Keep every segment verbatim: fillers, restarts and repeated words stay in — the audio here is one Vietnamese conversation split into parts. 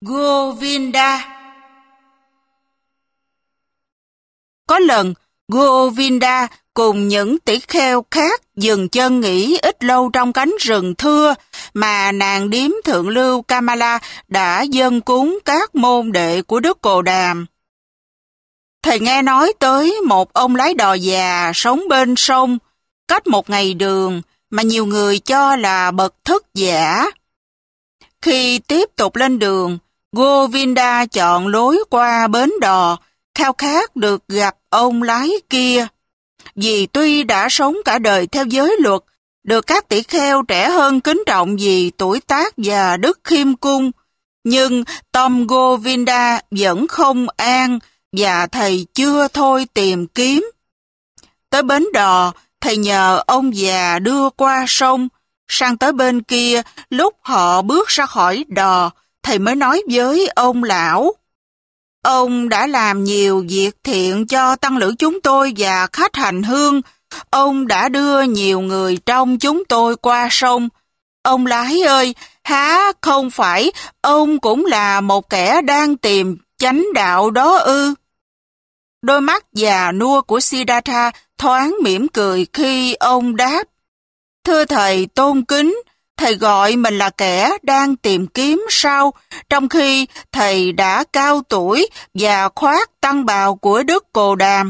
Govinda. Có lần, Govinda cùng những tỷ kheo khác dừng chân nghỉ ít lâu trong cánh rừng thưa mà nàng điếm thượng lưu Kamala đã dâng cúng các môn đệ của Đức Cồ Đàm. Thầy nghe nói tới một ông lái đò già sống bên sông, cách một ngày đường mà nhiều người cho là bậc thức giả. Khi tiếp tục lên đường, Govinda chọn lối qua bến đò, khao khát được gặp ông lái kia. Vì tuy đã sống cả đời theo giới luật, được các tỷ kheo trẻ hơn kính trọng vì tuổi tác và đức khiêm cung, nhưng tâm Govinda vẫn không an và thầy chưa thôi tìm kiếm. Tới bến đò, thầy nhờ ông già đưa qua sông. Sang tới bên kia, lúc họ bước ra khỏi đò, thầy mới nói với ông lão: Ông đã làm nhiều việc thiện cho tăng lữ chúng tôi và khách hành hương. Ông đã đưa nhiều người trong chúng tôi qua sông. Ông lái ơi, há không phải ông cũng là một kẻ đang tìm chánh đạo đó ư? Đôi mắt già nua của Siddhartha thoáng mỉm cười khi ông đáp: Thưa thầy tôn kính, thầy gọi mình là kẻ đang tìm kiếm sao, trong khi thầy đã cao tuổi và khoác tăng bào của Đức Cồ Đàm?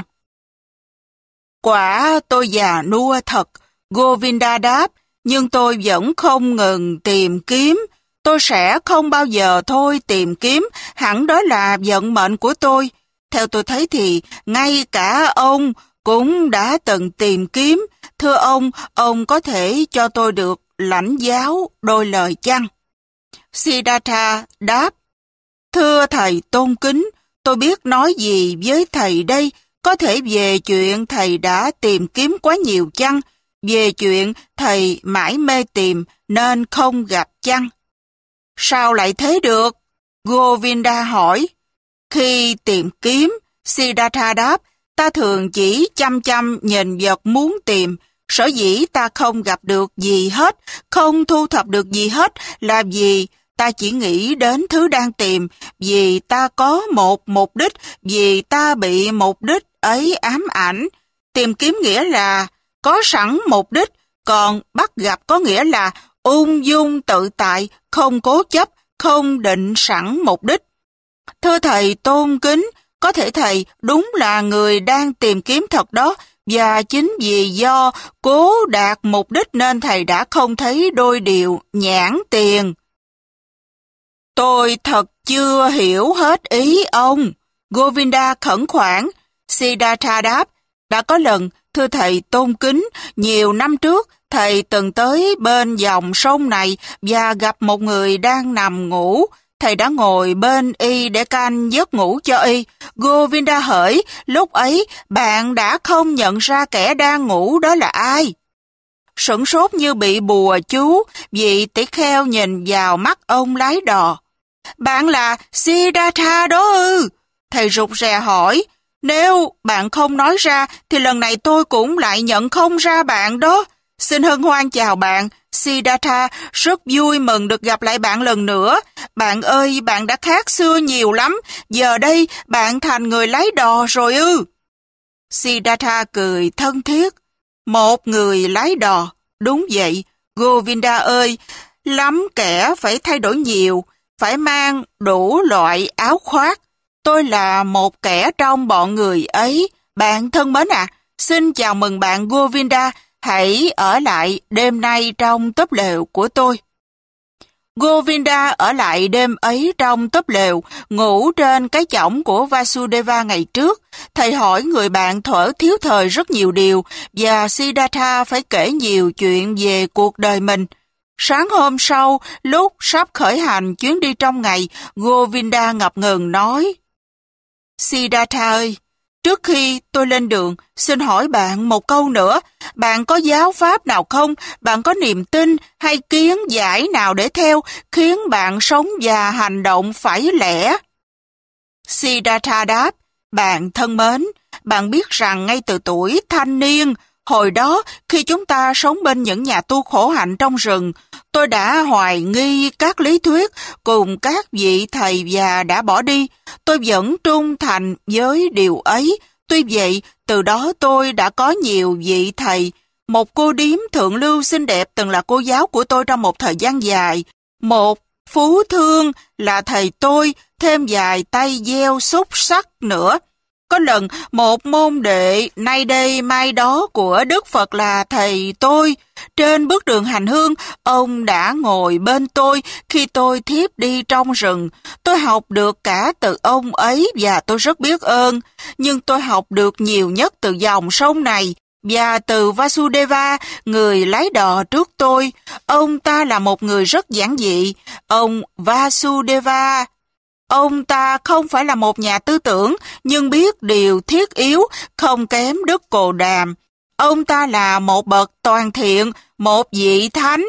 Quả tôi già nua thật, Govinda đáp, nhưng tôi vẫn không ngừng tìm kiếm. Tôi sẽ không bao giờ thôi tìm kiếm, hẳn đó là vận mệnh của tôi. Theo tôi thấy thì ngay cả ông cũng đã từng tìm kiếm. Thưa ông, ông có thể cho tôi được lãnh giáo đôi lời chăng? Siddhartha đáp: Thưa thầy tôn kính, tôi biết nói gì với thầy đây? Có thể về chuyện thầy đã tìm kiếm quá nhiều chăng? Về chuyện thầy mãi mê tìm nên không gặp chăng? Sao lại thế được? Govinda hỏi. Khi tìm kiếm, Siddhartha đáp, ta thường chỉ chăm chăm nhìn vật muốn tìm. Sở dĩ ta không gặp được gì hết, không thu thập được gì hết là vì ta chỉ nghĩ đến thứ đang tìm, vì ta có một mục đích, vì ta bị mục đích ấy ám ảnh. Tìm kiếm nghĩa là có sẵn mục đích, còn bắt gặp có nghĩa là ung dung tự tại, không cố chấp, không định sẵn mục đích. Thưa thầy tôn kính, có thể thầy đúng là người đang tìm kiếm thật đó, và chính vì do cố đạt mục đích nên thầy đã không thấy đôi điều nhãn tiền. Tôi thật chưa hiểu hết ý ông. Govinda khẩn khoản. Siddhartha đáp, đã có lần, thưa thầy tôn kính, nhiều năm trước, thầy từng tới bên dòng sông này và gặp một người đang nằm ngủ. Thầy đã ngồi bên y để canh giấc ngủ cho y. Govinda hỡi, lúc ấy bạn đã không nhận ra kẻ đang ngủ đó là ai? Sửng sốt như bị bùa chú, vị tỷ kheo nhìn vào mắt ông lái đò. Bạn là Siddhartha đó ư? Thầy rụt rè hỏi. Nếu bạn không nói ra thì lần này tôi cũng lại nhận không ra bạn đó. Xin hân hoan chào bạn, Siddhartha, rất vui mừng được gặp lại bạn lần nữa. Bạn ơi, bạn đã khác xưa nhiều lắm, giờ đây bạn thành người lái đò rồi ư? Siddhartha cười thân thiết. Một người lái đò, đúng vậy, Govinda ơi, lắm kẻ phải thay đổi nhiều, phải mang đủ loại áo khoác. Tôi là một kẻ trong bọn người ấy. Bạn thân mến à, xin chào mừng bạn Govinda, hãy ở lại đêm nay trong túp lều của tôi. Govinda ở lại đêm ấy trong túp lều, ngủ trên cái chõng của Vasudeva ngày trước. Thầy hỏi người bạn thuở thiếu thời rất nhiều điều, và Siddhartha phải kể nhiều chuyện về cuộc đời mình. Sáng hôm sau, lúc sắp khởi hành chuyến đi trong ngày, Govinda ngập ngừng nói: Siddhartha ơi, trước khi tôi lên đường, xin hỏi bạn một câu nữa. Bạn có giáo pháp nào không? Bạn có niềm tin hay kiến giải nào để theo, khiến bạn sống và hành động phải lẽ? Siddhartha đáp, bạn thân mến, bạn biết rằng ngay từ tuổi thanh niên, Hồi đó, khi chúng ta sống bên những nhà tu khổ hạnh trong rừng, tôi đã hoài nghi các lý thuyết cùng các vị thầy và đã bỏ đi. Tôi vẫn trung thành với điều ấy. Tuy vậy, từ đó tôi đã có nhiều vị thầy. Một cô điếm thượng lưu xinh đẹp từng là cô giáo của tôi trong một thời gian dài. Một phú thương là thầy tôi, thêm vài tay gieo xúc sắc nữa. Có lần, một môn đệ nay đây mai đó của Đức Phật là thầy tôi. Trên bước đường hành hương, ông đã ngồi bên tôi khi tôi thiếp đi trong rừng. Tôi học được cả từ ông ấy và tôi rất biết ơn. Nhưng tôi học được nhiều nhất từ dòng sông này và từ Vasudeva, người lái đò trước tôi. Ông ta là một người rất giản dị. Ông Vasudeva... Ông ta không phải là một nhà tư tưởng, nhưng biết điều thiết yếu, không kém Đức Cồ Đàm. Ông ta là một bậc toàn thiện, một vị thánh.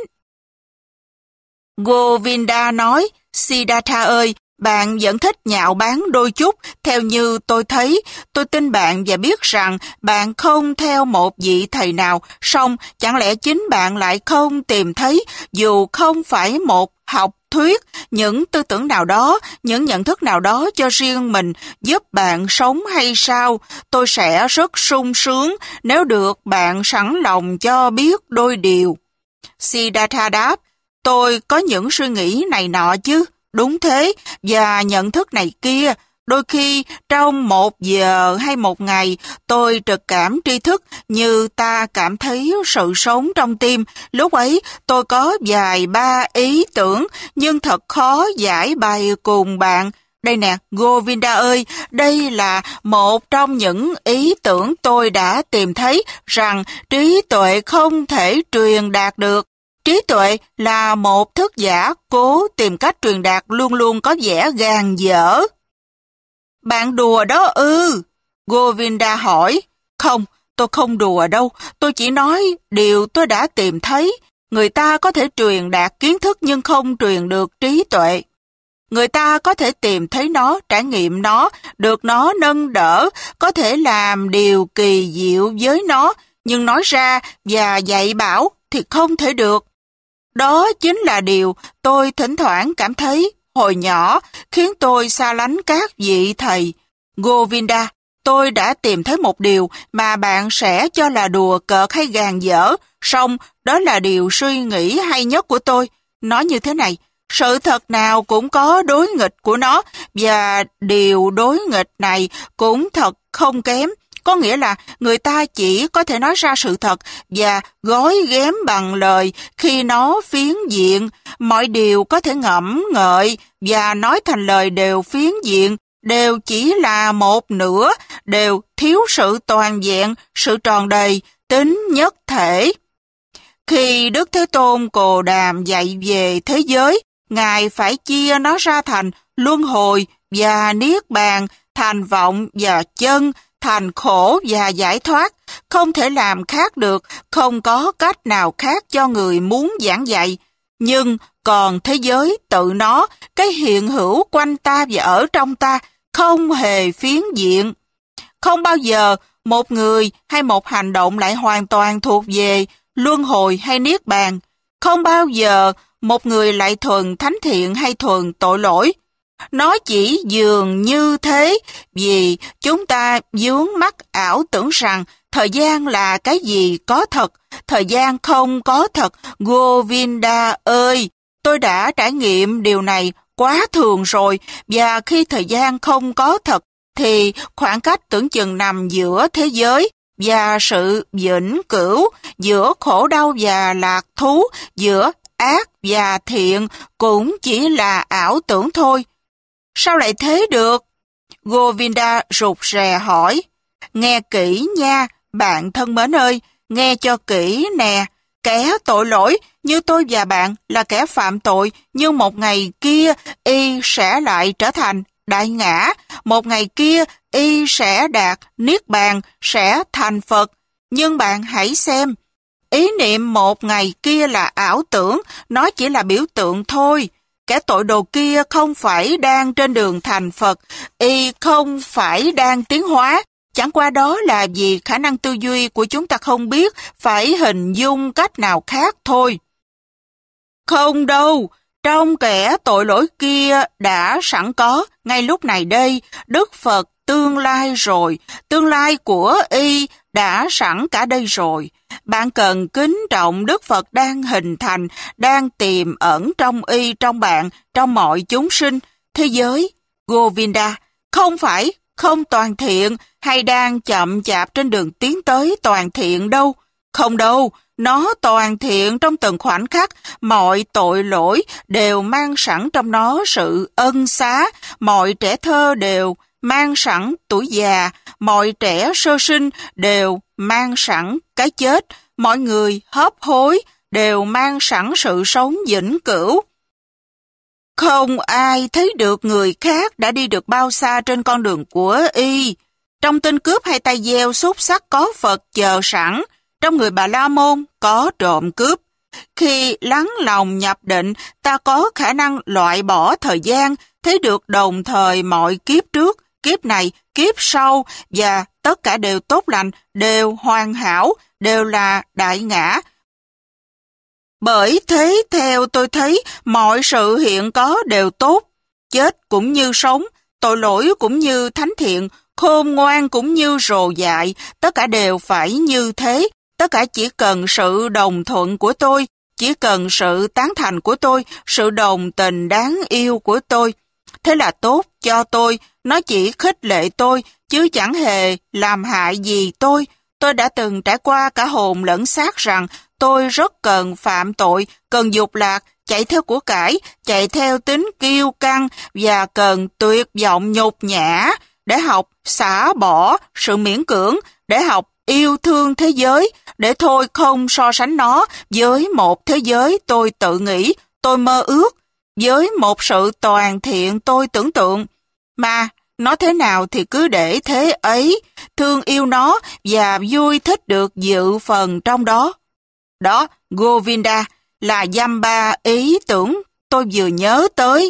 Govinda nói, Siddhartha ơi, bạn vẫn thích nhạo báng đôi chút, theo như tôi thấy. Tôi tin bạn và biết rằng bạn không theo một vị thầy nào, song chẳng lẽ chính bạn lại không tìm thấy, dù không phải một học thuyết, những tư tưởng nào đó, những nhận thức nào đó cho riêng mình giúp bạn sống hay sao? Tôi sẽ rất sung sướng nếu được bạn sẵn lòng cho biết đôi điều. Siddhartha đáp, tôi có những suy nghĩ này nọ chứ, đúng thế, và nhận thức này kia. Đôi khi, trong một giờ hay một ngày, tôi trực cảm tri thức như ta cảm thấy sự sống trong tim. Lúc ấy, tôi có vài ba ý tưởng, nhưng thật khó giải bày cùng bạn. Đây nè, Govinda ơi, đây là một trong những ý tưởng tôi đã tìm thấy rằng trí tuệ không thể truyền đạt được. Trí tuệ là một thức giả cố tìm cách truyền đạt luôn luôn có vẻ gàn dở. Bạn đùa đó ư? Govinda hỏi. Không, tôi không đùa đâu. Tôi chỉ nói điều tôi đã tìm thấy. Người ta có thể truyền đạt kiến thức nhưng không truyền được trí tuệ. Người ta có thể tìm thấy nó, trải nghiệm nó, được nó nâng đỡ, có thể làm điều kỳ diệu với nó, nhưng nói ra và dạy bảo thì không thể được. Đó chính là điều tôi thỉnh thoảng cảm thấy hồi nhỏ, khiến tôi xa lánh các vị thầy. Govinda, tôi đã tìm thấy một điều mà bạn sẽ cho là đùa cợt hay gàn dở, song đó là điều suy nghĩ hay nhất của tôi. Nói như thế này, sự thật nào cũng có đối nghịch của nó, và điều đối nghịch này cũng thật không kém. Có nghĩa là người ta chỉ có thể nói ra sự thật và gói ghém bằng lời khi nó phiến diện. Mọi điều có thể ngẫm ngợi và nói thành lời đều phiến diện, đều chỉ là một nửa, đều thiếu sự toàn vẹn, sự tròn đầy, tính nhất thể. Khi Đức Thế Tôn Cồ Đàm dạy về thế giới, Ngài phải chia nó ra thành luân hồi và niết bàn, thành vọng và chân, thành khổ và giải thoát, không thể làm khác được, không có cách nào khác cho người muốn giảng dạy. Nhưng còn thế giới tự nó, cái hiện hữu quanh ta và ở trong ta, không hề phiến diện. Không bao giờ một người hay một hành động lại hoàn toàn thuộc về luân hồi hay niết bàn. Không bao giờ một người lại thuần thánh thiện hay thuần tội lỗi. Nó chỉ dường như thế vì chúng ta vướng mắc ảo tưởng rằng thời gian là cái gì có thật, thời gian không có thật. Govinda ơi, tôi đã trải nghiệm điều này quá thường rồi, và khi thời gian không có thật thì khoảng cách tưởng chừng nằm giữa thế giới và sự vĩnh cửu, giữa khổ đau và lạc thú, giữa ác và thiện cũng chỉ là ảo tưởng thôi. Sao lại thế được? Govinda rụt rè hỏi. Nghe kỹ nha, bạn thân mến ơi, nghe cho kỹ nè. Kẻ tội lỗi như tôi và bạn là kẻ phạm tội, nhưng một ngày kia y sẽ lại trở thành đại ngã. Một ngày kia y sẽ đạt niết bàn, sẽ thành Phật. Nhưng bạn hãy xem, ý niệm một ngày kia là ảo tưởng, nó chỉ là biểu tượng thôi. Kẻ tội đồ kia không phải đang trên đường thành Phật, y không phải đang tiến hóa, Chẳng qua đó là vì khả năng tư duy của chúng ta không biết phải hình dung cách nào khác thôi. Không đâu, trong kẻ tội lỗi kia đã sẵn có, ngay lúc này đây, Đức Phật tương lai rồi, tương lai của y đã sẵn cả đây rồi. Bạn cần kính trọng Đức Phật đang hình thành, đang tiềm ẩn trong y, trong bạn, trong mọi chúng sinh, thế giới. Govinda, không phải không toàn thiện hay đang chậm chạp trên đường tiến tới toàn thiện đâu. Không đâu, nó toàn thiện trong từng khoảnh khắc, mọi tội lỗi đều mang sẵn trong nó sự ân xá, mọi trẻ thơ đều mang sẵn tuổi già, mọi trẻ sơ sinh đều mang sẵn cái chết, mọi người hấp hối đều mang sẵn sự sống vĩnh cửu. Không ai thấy được người khác đã đi được bao xa trên con đường của y. Trong tên cướp hay tay gieo xúc sắc có Phật chờ sẵn, trong người Bà La Môn có trộm cướp. Khi lắng lòng nhập định, ta có khả năng loại bỏ thời gian, thấy được đồng thời mọi kiếp trước, kiếp này, kiếp sau, và tất cả đều tốt lành, đều hoàn hảo, đều là đại ngã. Bởi thế theo tôi thấy mọi sự hiện có đều tốt, chết cũng như sống, tội lỗi cũng như thánh thiện, khôn ngoan cũng như rồ dại, tất cả đều phải như thế, tất cả chỉ cần sự đồng thuận của tôi, chỉ cần sự tán thành của tôi, sự đồng tình đáng yêu của tôi. Thế là tốt cho tôi, nó chỉ khích lệ tôi, chứ chẳng hề làm hại gì tôi. Tôi đã từng trải qua cả hồn lẫn xác rằng tôi rất cần phạm tội, cần dục lạc, chạy theo của cải, chạy theo tính kiêu căng và cần tuyệt vọng nhục nhã để học xả bỏ sự miễn cưỡng, để học yêu thương thế giới, để thôi không so sánh nó với một thế giới tôi tự nghĩ, tôi mơ ước, với một sự toàn thiện tôi tưởng tượng. Mà nó thế nào thì cứ để thế ấy, thương yêu nó và vui thích được dự phần trong đó. Đó, Govinda, là dăm ba ý tưởng tôi vừa nhớ tới.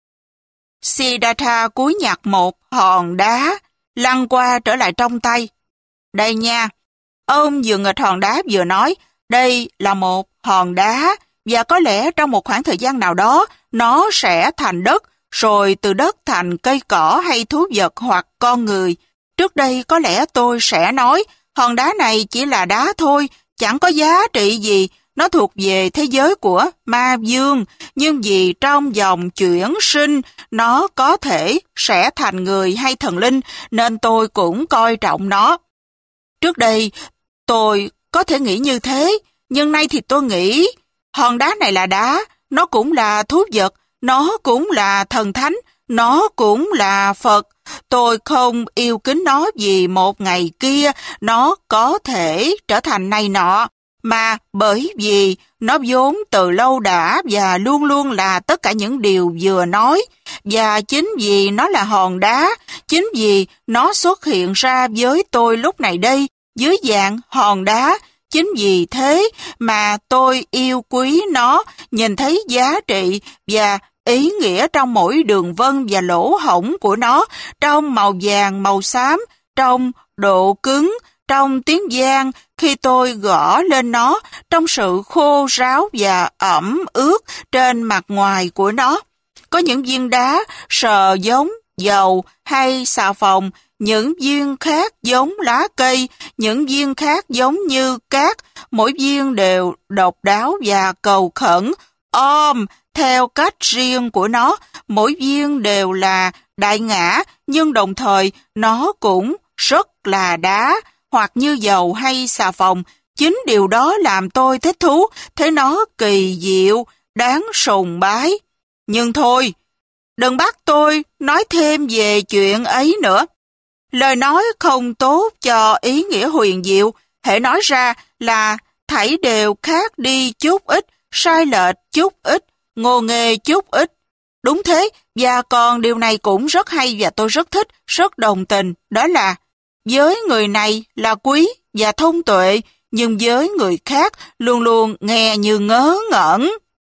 Siddhartha cúi nhặt một hòn đá, lăn qua trở lại trong tay. Đây nha, ông vừa nghịch hòn đá vừa nói, đây là một hòn đá, và có lẽ trong một khoảng thời gian nào đó, nó sẽ thành đất, rồi từ đất thành cây cỏ hay thú vật hoặc con người. Trước đây có lẽ tôi sẽ nói, hòn đá này chỉ là đá thôi, chẳng có giá trị gì, nó thuộc về thế giới của ma dương, nhưng vì trong dòng chuyển sinh, nó có thể sẽ thành người hay thần linh, nên tôi cũng coi trọng nó. Trước đây, tôi có thể nghĩ như thế, nhưng nay thì tôi nghĩ, hòn đá này là đá, nó cũng là thú vật, nó cũng là thần thánh, nó cũng là Phật. Tôi không yêu kính nó vì một ngày kia nó có thể trở thành này nọ, mà bởi vì nó vốn từ lâu đã và luôn luôn là tất cả những điều vừa nói. Và chính vì nó là hòn đá, chính vì nó xuất hiện ra với tôi lúc này đây, dưới dạng hòn đá, chính vì thế mà tôi yêu quý nó, nhìn thấy giá trị và ý nghĩa trong mỗi đường vân và lỗ hổng của nó, trong màu vàng, màu xám, trong độ cứng, trong tiếng vang khi tôi gõ lên nó, trong sự khô ráo và ẩm ướt trên mặt ngoài của nó. Có những viên đá sờ giống dầu hay xà phòng, những viên khác giống lá cây, những viên khác giống như cát, mỗi viên đều độc đáo và cầu khẩn, om theo cách riêng của nó, mỗi viên đều là đại ngã, nhưng đồng thời nó cũng rất là đá, hoặc như dầu hay xà phòng. Chính điều đó làm tôi thích thú, thấy nó kỳ diệu, đáng sùng bái. Nhưng thôi, đừng bắt tôi nói thêm về chuyện ấy nữa. Lời nói không tốt cho ý nghĩa huyền diệu, hễ nói ra là thảy đều khác đi chút ít, sai lệch chút ít, ngô nghê chút ít. Đúng thế, và còn điều này cũng rất hay và tôi rất thích, rất đồng tình, đó là với người này là quý và thông tuệ, nhưng với người khác luôn luôn nghe như ngớ ngẩn.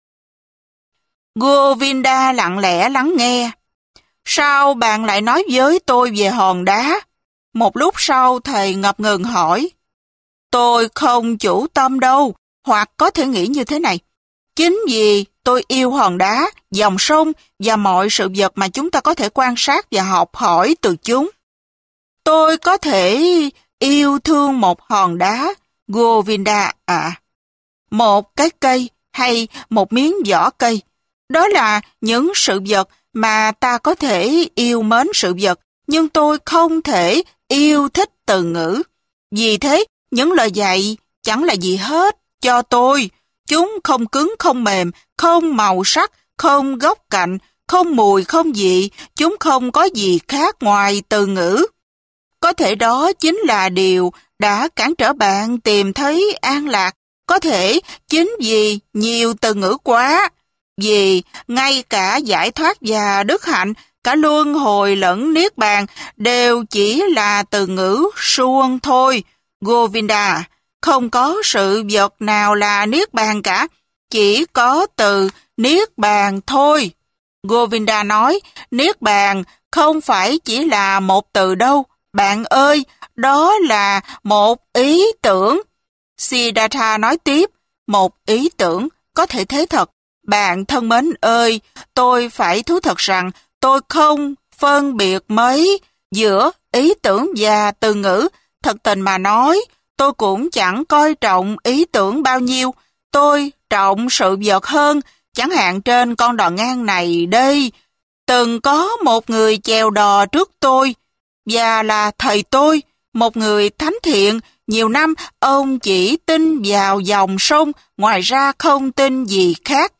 Govinda lặng lẽ lắng nghe. Sao bạn lại nói với tôi về hòn đá? Một lúc sau thầy ngập ngừng hỏi, tôi không chủ tâm đâu, hoặc có thể nghĩ như thế này. Chính vì tôi yêu hòn đá, dòng sông và mọi sự vật mà chúng ta có thể quan sát và học hỏi từ chúng. Tôi có thể yêu thương một hòn đá, Govinda ạ. Một cái cây hay một miếng vỏ cây. Đó là những sự vật mà ta có thể yêu mến sự vật, nhưng tôi không thể yêu thích từ ngữ. Vì thế, những lời dạy chẳng là gì hết cho tôi. Chúng không cứng, không mềm, không màu sắc, không góc cạnh, không mùi, không vị. Chúng không có gì khác ngoài từ ngữ. Có thể đó chính là điều đã cản trở bạn tìm thấy an lạc. Có thể chính vì nhiều từ ngữ quá. Vì ngay cả giải thoát và đức hạnh, cả luân hồi lẫn niết bàn đều chỉ là từ ngữ suông thôi. Govinda, không có sự vật nào là niết bàn cả, chỉ có từ niết bàn thôi. Govinda nói, niết bàn không phải chỉ là một từ đâu, bạn ơi, đó là một ý tưởng. Siddhartha nói tiếp, một ý tưởng, có thể thế thật. Bạn thân mến ơi, tôi phải thú thật rằng tôi không phân biệt mấy giữa ý tưởng và từ ngữ. Thật tình mà nói, tôi cũng chẳng coi trọng ý tưởng bao nhiêu. Tôi trọng sự vật hơn, chẳng hạn trên con đò ngang này đây. Từng có một người chèo đò trước tôi, và là thầy tôi, một người thánh thiện. Nhiều năm ông chỉ tin vào dòng sông, ngoài ra không tin gì khác.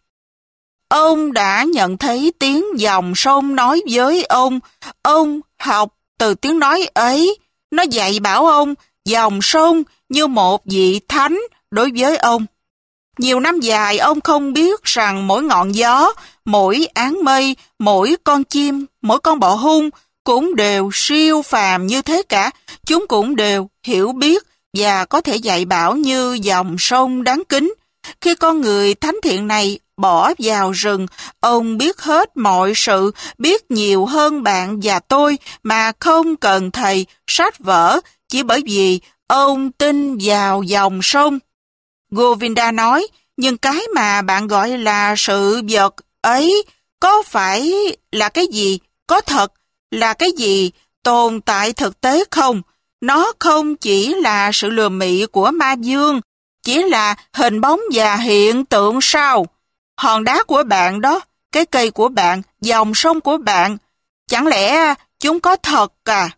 Ông đã nhận thấy tiếng dòng sông nói với ông. Ông học từ tiếng nói ấy. Nó dạy bảo ông dòng sông như một vị thánh đối với ông. Nhiều năm dài ông không biết rằng mỗi ngọn gió, mỗi áng mây, mỗi con chim, mỗi con bọ hung cũng đều siêu phàm như thế cả. Chúng cũng đều hiểu biết và có thể dạy bảo như dòng sông đáng kính. Khi con người thánh thiện này bỏ vào rừng, ông biết hết mọi sự, biết nhiều hơn bạn và tôi mà không cần thầy, sách vở, chỉ bởi vì ông tin vào dòng sông. Govinda nói, nhưng cái mà bạn gọi là sự vật ấy có phải là cái gì, có thật là cái gì tồn tại thực tế không? Nó không chỉ là sự lừa mị của ma dương, chỉ là hình bóng và hiện tượng sao? Hòn đá của bạn đó, cái cây của bạn, dòng sông của bạn, chẳng lẽ chúng có thật à?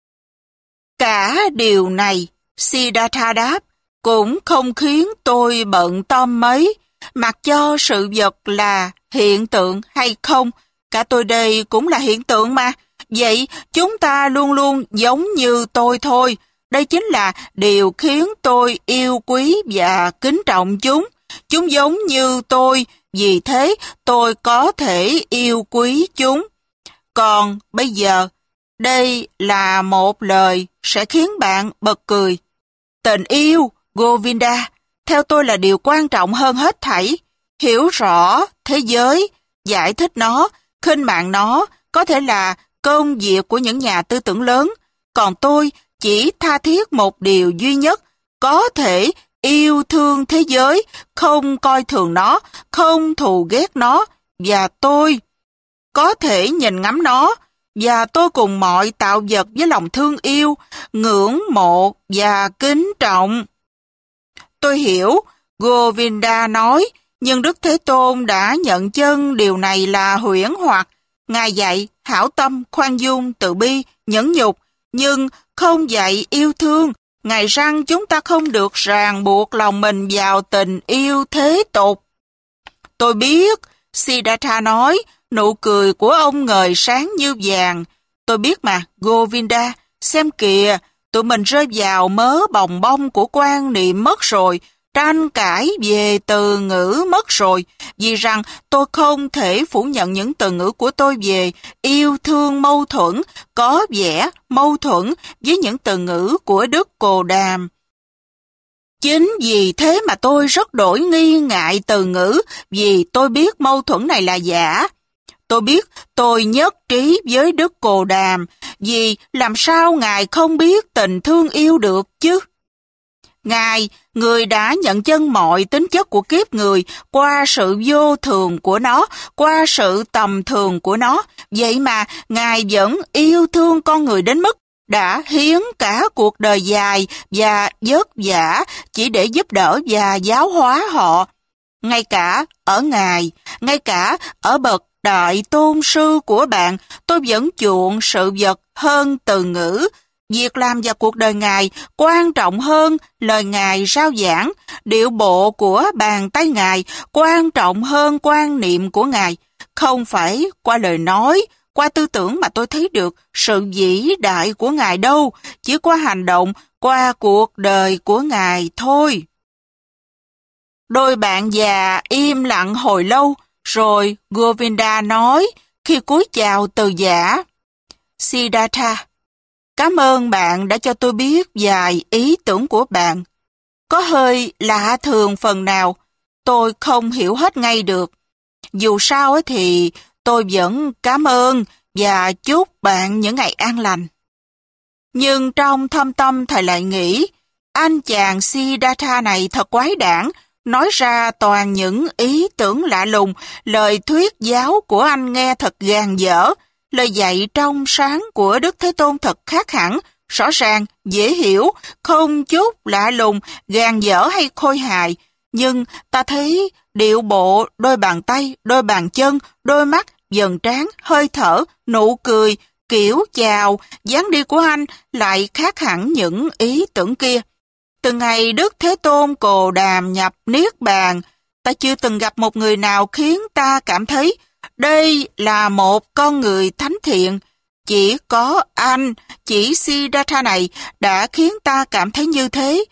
Cả điều này, Siddhartha đáp, cũng không khiến tôi bận tâm mấy, mặc cho sự vật là hiện tượng hay không, cả tôi đây cũng là hiện tượng mà. Vậy chúng ta luôn luôn giống như tôi thôi. Đây chính là điều khiến tôi yêu quý và kính trọng chúng. Chúng giống như tôi, vì thế tôi có thể yêu quý chúng. Còn bây giờ, đây là một lời sẽ khiến bạn bật cười. Tình yêu, Govinda, theo tôi là điều quan trọng hơn hết thảy. Hiểu rõ thế giới, giải thích nó, khinh mạng nó, có thể là công việc của những nhà tư tưởng lớn. Còn tôi chỉ tha thiết một điều duy nhất, có thể yêu thương thế giới, không coi thường nó, không thù ghét nó, và tôi có thể nhìn ngắm nó, và tôi cùng mọi tạo vật với lòng thương yêu, ngưỡng mộ và kính trọng. Tôi hiểu, Govinda nói, nhưng Đức Thế Tôn đã nhận chân điều này là huyễn hoặc. Ngài dạy hảo tâm, khoan dung, từ bi, nhẫn nhục, nhưng không dạy yêu thương. Ngài rằng chúng ta không được ràng buộc lòng mình vào tình yêu thế tục. Tôi biết, Siddhartha nói, nụ cười của ông ngời sáng như vàng. Tôi biết mà, Govinda, xem kìa, tụi mình rơi vào mớ bòng bong của quan niệm mất rồi, tranh cãi về từ ngữ mất rồi, vì rằng tôi không thể phủ nhận những từ ngữ của tôi về yêu thương mâu thuẫn, có vẻ mâu thuẫn với những từ ngữ của Đức Cồ Đàm. Chính vì thế mà tôi rất đổi nghi ngại từ ngữ, vì tôi biết mâu thuẫn này là giả. Tôi biết tôi nhất trí với Đức Cồ Đàm, vì làm sao Ngài không biết tình thương yêu được chứ? Ngài, Người đã nhận chân mọi tính chất của kiếp người qua sự vô thường của nó, qua sự tầm thường của nó. Vậy mà Ngài vẫn yêu thương con người đến mức đã hiến cả cuộc đời dài và vất vả chỉ để giúp đỡ và giáo hóa họ. Ngay cả ở Ngài, ngay cả ở bậc đại tôn sư của bạn, tôi vẫn chuộng sự vật hơn từ ngữ. Việc làm và cuộc đời Ngài quan trọng hơn lời Ngài rao giảng, điệu bộ của bàn tay Ngài quan trọng hơn quan niệm của Ngài. Không phải qua lời nói, qua tư tưởng mà tôi thấy được sự vĩ đại của Ngài đâu, chỉ qua hành động, qua cuộc đời của Ngài thôi. Đôi bạn già im lặng hồi lâu, rồi Govinda nói khi cúi chào từ giả: Siddhartha, cảm ơn bạn đã cho tôi biết vài ý tưởng của bạn. Có hơi lạ thường phần nào, tôi không hiểu hết ngay được. Dù sao thì tôi vẫn cảm ơn và chúc bạn những ngày an lành. Nhưng trong thâm tâm thầy lại nghĩ, anh chàng Siddhartha này thật quái đản, nói ra toàn những ý tưởng lạ lùng, lời thuyết giáo của anh nghe thật gàn dở, lời dạy trong sáng của Đức Thế Tôn thật khác hẳn, rõ ràng, dễ hiểu, không chút lạ lùng, gàn dở hay khôi hài. Nhưng ta thấy điệu bộ, đôi bàn tay, đôi bàn chân, đôi mắt, dần trán, hơi thở, nụ cười, kiểu chào, dáng đi của anh lại khác hẳn những ý tưởng kia. Từ ngày Đức Thế Tôn Cồ Đàm nhập Niết Bàn, ta chưa từng gặp một người nào khiến ta cảm thấy đây là một con người thánh thiện. Chỉ có anh, chỉ Siddhartha này đã khiến ta cảm thấy như thế.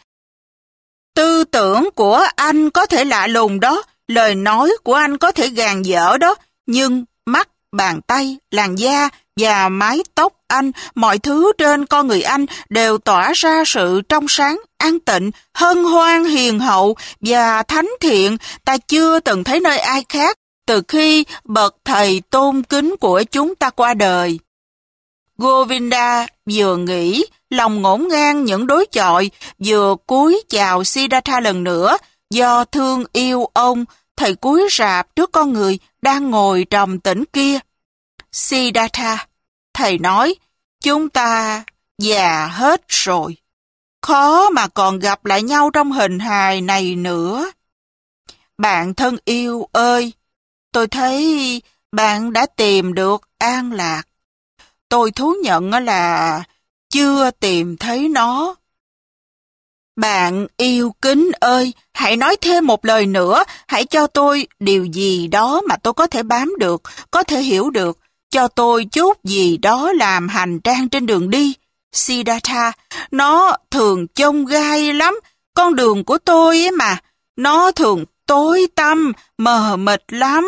Tư tưởng của anh có thể lạ lùng đó, lời nói của anh có thể gàn dở đó, nhưng mắt, bàn tay, làn da và mái tóc anh, mọi thứ trên con người anh đều tỏa ra sự trong sáng, an tịnh, hân hoan, hiền hậu và thánh thiện ta chưa từng thấy nơi ai khác từ khi bậc thầy tôn kính của chúng ta qua đời. Govinda vừa nghĩ, lòng ngổn ngang những đối chọi, vừa cúi chào Siddhartha lần nữa. Do thương yêu ông, thầy cúi rạp trước con người đang ngồi trầm tĩnh kia. Siddhartha, thầy nói, chúng ta già hết rồi. Khó mà còn gặp lại nhau trong hình hài này nữa. Bạn thân yêu ơi, tôi thấy bạn đã tìm được an lạc. Tôi thú nhận là chưa tìm thấy nó. Bạn yêu kính ơi, hãy nói thêm một lời nữa, hãy cho tôi điều gì đó mà tôi có thể bám được, có thể hiểu được, cho tôi chút gì đó làm hành trang trên đường đi. Siddhartha, nó thường chông gai lắm, con đường của tôi ấy mà, nó thường tối tăm, mờ mịt lắm.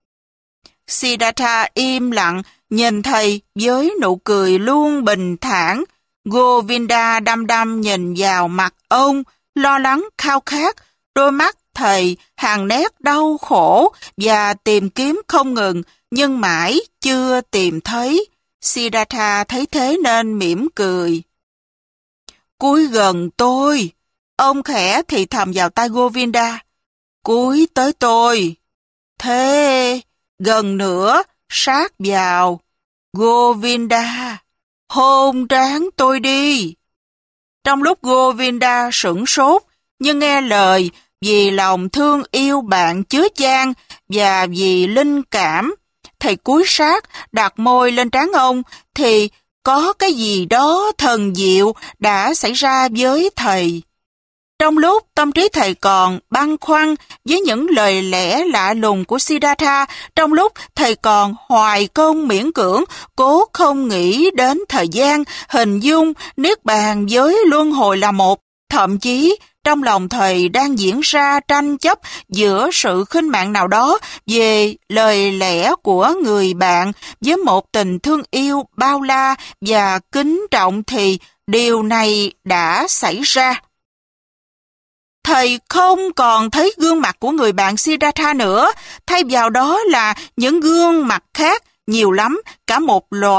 Siddhartha im lặng, nhìn thầy với nụ cười luôn bình thản. Govinda đăm đăm nhìn vào mặt ông, lo lắng khao khát, đôi mắt thầy hàng nét đau khổ và tìm kiếm không ngừng, nhưng mãi chưa tìm thấy. Siddhartha thấy thế nên mỉm cười. Cúi gần tôi, ông khẽ thì thầm vào tai Govinda. Cúi tới tôi. Thế, gần nữa, sát vào. Govinda, hôn trán tôi đi. Trong lúc Govinda sửng sốt, nhưng nghe lời vì lòng thương yêu bạn chứa chan và vì linh cảm, thầy cúi sát đặt môi lên trán ông, thì có cái gì đó thần diệu đã xảy ra với thầy. Trong lúc tâm trí thầy còn băn khoăn với những lời lẽ lạ lùng của Siddhartha, trong lúc thầy còn hoài công miễn cưỡng, cố không nghĩ đến thời gian, hình dung, niết bàn với luân hồi là một, thậm chí trong lòng thầy đang diễn ra tranh chấp giữa sự khinh mạng nào đó về lời lẽ của người bạn với một tình thương yêu bao la và kính trọng, thì điều này đã xảy ra. Thầy không còn thấy gương mặt của người bạn Siddhartha nữa, thay vào đó là những gương mặt khác, nhiều lắm, cả một loạt,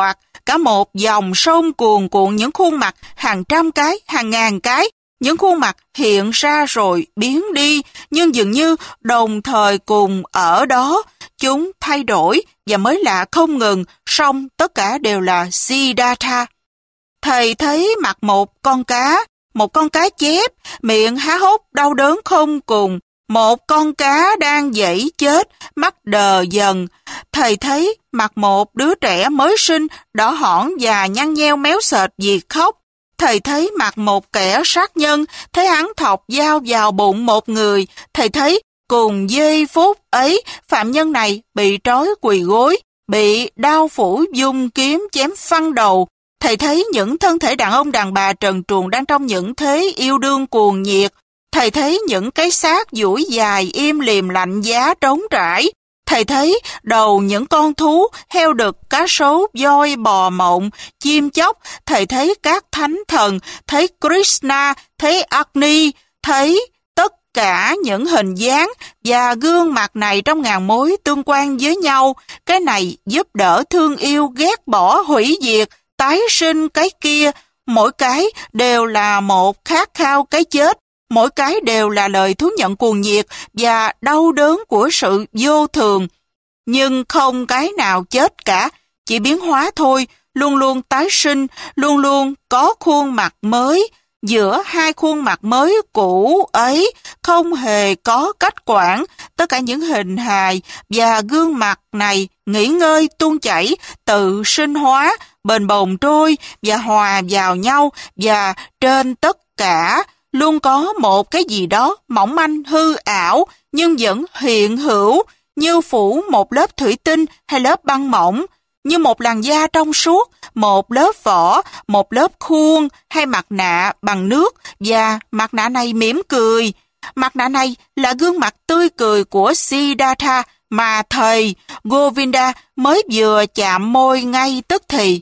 cả một dòng sông cuồn cuộn những khuôn mặt hàng trăm cái, hàng ngàn cái. Những khuôn mặt hiện ra rồi biến đi, nhưng dường như đồng thời cùng ở đó, chúng thay đổi và mới lạ không ngừng, song tất cả đều là Siddhartha. Thầy thấy mặt một con cá, một con cá chép, miệng há hốc đau đớn không cùng, một con cá đang giãy chết, mắt đờ dần. Thầy thấy mặt một đứa trẻ mới sinh, đỏ hỏn và nhăn nheo méo sệt vì khóc. Thầy thấy mặt một kẻ sát nhân, thấy hắn thọc dao vào bụng một người. Thầy thấy cùng giây phút ấy, phạm nhân này bị trói quỳ gối, bị đao phủ dung kiếm chém phăng đầu. Thầy thấy những thân thể đàn ông đàn bà trần truồng đang trong những thế yêu đương cuồng nhiệt. Thầy thấy những cái xác duỗi dài im lìm lạnh giá trống trải. Thầy thấy đầu những con thú, heo đực, cá sấu, voi, bò mộng, chim chóc. Thầy thấy các thánh thần, thấy Krishna, thấy Agni, thấy tất cả những hình dáng và gương mặt này trong ngàn mối tương quan với nhau. Cái này giúp đỡ thương yêu, ghét bỏ, hủy diệt, tái sinh cái kia. Mỗi cái đều là một khát khao cái chết. Mỗi cái đều là lời thú nhận cuồng nhiệt và đau đớn của sự vô thường. Nhưng không cái nào chết cả, chỉ biến hóa thôi, luôn luôn tái sinh, luôn luôn có khuôn mặt mới. Giữa hai khuôn mặt mới cũ ấy không hề có cách quản. Tất cả những hình hài và gương mặt này nghỉ ngơi tuôn chảy, tự sinh hóa, bền bồng trôi và hòa vào nhau, và trên tất cả luôn có một cái gì đó mỏng manh hư ảo nhưng vẫn hiện hữu, như phủ một lớp thủy tinh hay lớp băng mỏng, như một làn da trong suốt, một lớp vỏ, một lớp khuôn hay mặt nạ bằng nước, và mặt nạ này mỉm cười. Mặt nạ này là gương mặt tươi cười của Siddhartha mà thầy Govinda mới vừa chạm môi ngay tức thì.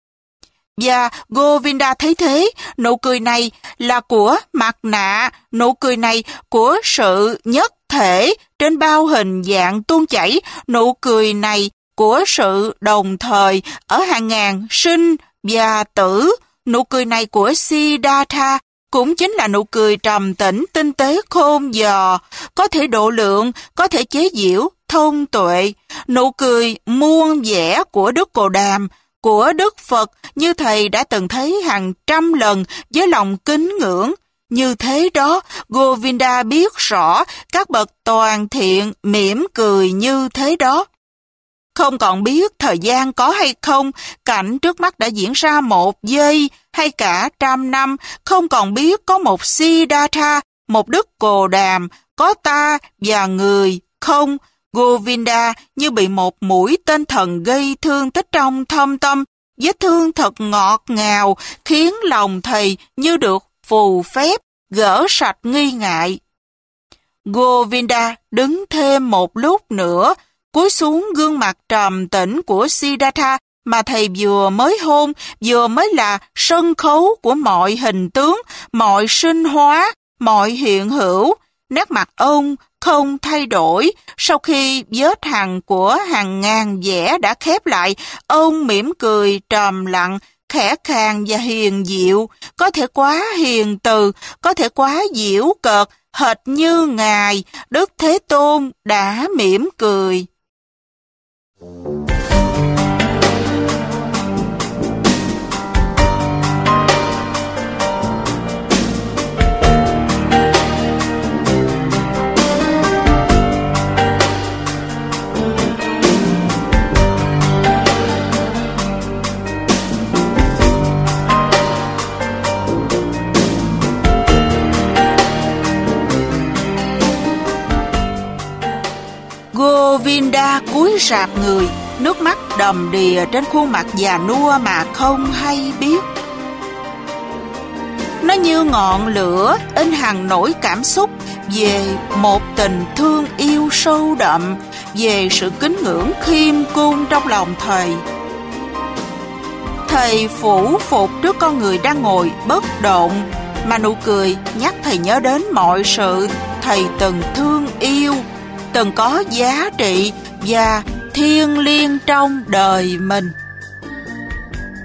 Và Govinda thấy thế, nụ cười này là của mặt nạ, nụ cười này của sự nhất thể trên bao hình dạng tuôn chảy, nụ cười này của sự đồng thời ở hàng ngàn sinh và tử, nụ cười này của Siddhartha cũng chính là nụ cười trầm tĩnh, tinh tế, khôn dò, có thể độ lượng, có thể chế giễu, thông tuệ, nụ cười muôn vẻ của Đức Cồ Đàm, của Đức Phật, như thầy đã từng thấy hàng trăm lần với lòng kính ngưỡng. Như thế đó, Govinda biết rõ các bậc toàn thiện mỉm cười như thế đó. Không còn biết thời gian có hay không, cảnh trước mắt đã diễn ra một giây hay cả trăm năm, không còn biết có một Siddhartha, một Đức Cồ Đàm, có ta và người không. Govinda như bị một mũi tên thần gây thương tích trong thâm tâm, vết thương thật ngọt ngào, khiến lòng thầy như được phù phép, gỡ sạch nghi ngại. Govinda đứng thêm một lúc nữa, cúi xuống gương mặt trầm tĩnh của Siddhartha mà thầy vừa mới hôn, vừa mới là sân khấu của mọi hình tướng, mọi sinh hóa, mọi hiện hữu. Nét mặt ông không thay đổi. Sau khi vết hằn của hàng ngàn vẻ đã khép lại, ông mỉm cười trầm lặng, khẽ khàng và hiền diệu, có thể quá hiền từ, có thể quá giễu cợt, hệt như Ngài, Đức Thế Tôn đã mỉm cười. Govinda cúi rạp người, nước mắt đầm đìa trên khuôn mặt già nua mà không hay biết. Nó như ngọn lửa in hằn nỗi cảm xúc về một tình thương yêu sâu đậm, về sự kính ngưỡng khiêm cung trong lòng thầy. Thầy phủ phục trước con người đang ngồi bất động, mà nụ cười nhắc thầy nhớ đến mọi sự thầy từng thương yêu, từng có giá trị và thiêng liêng trong đời mình.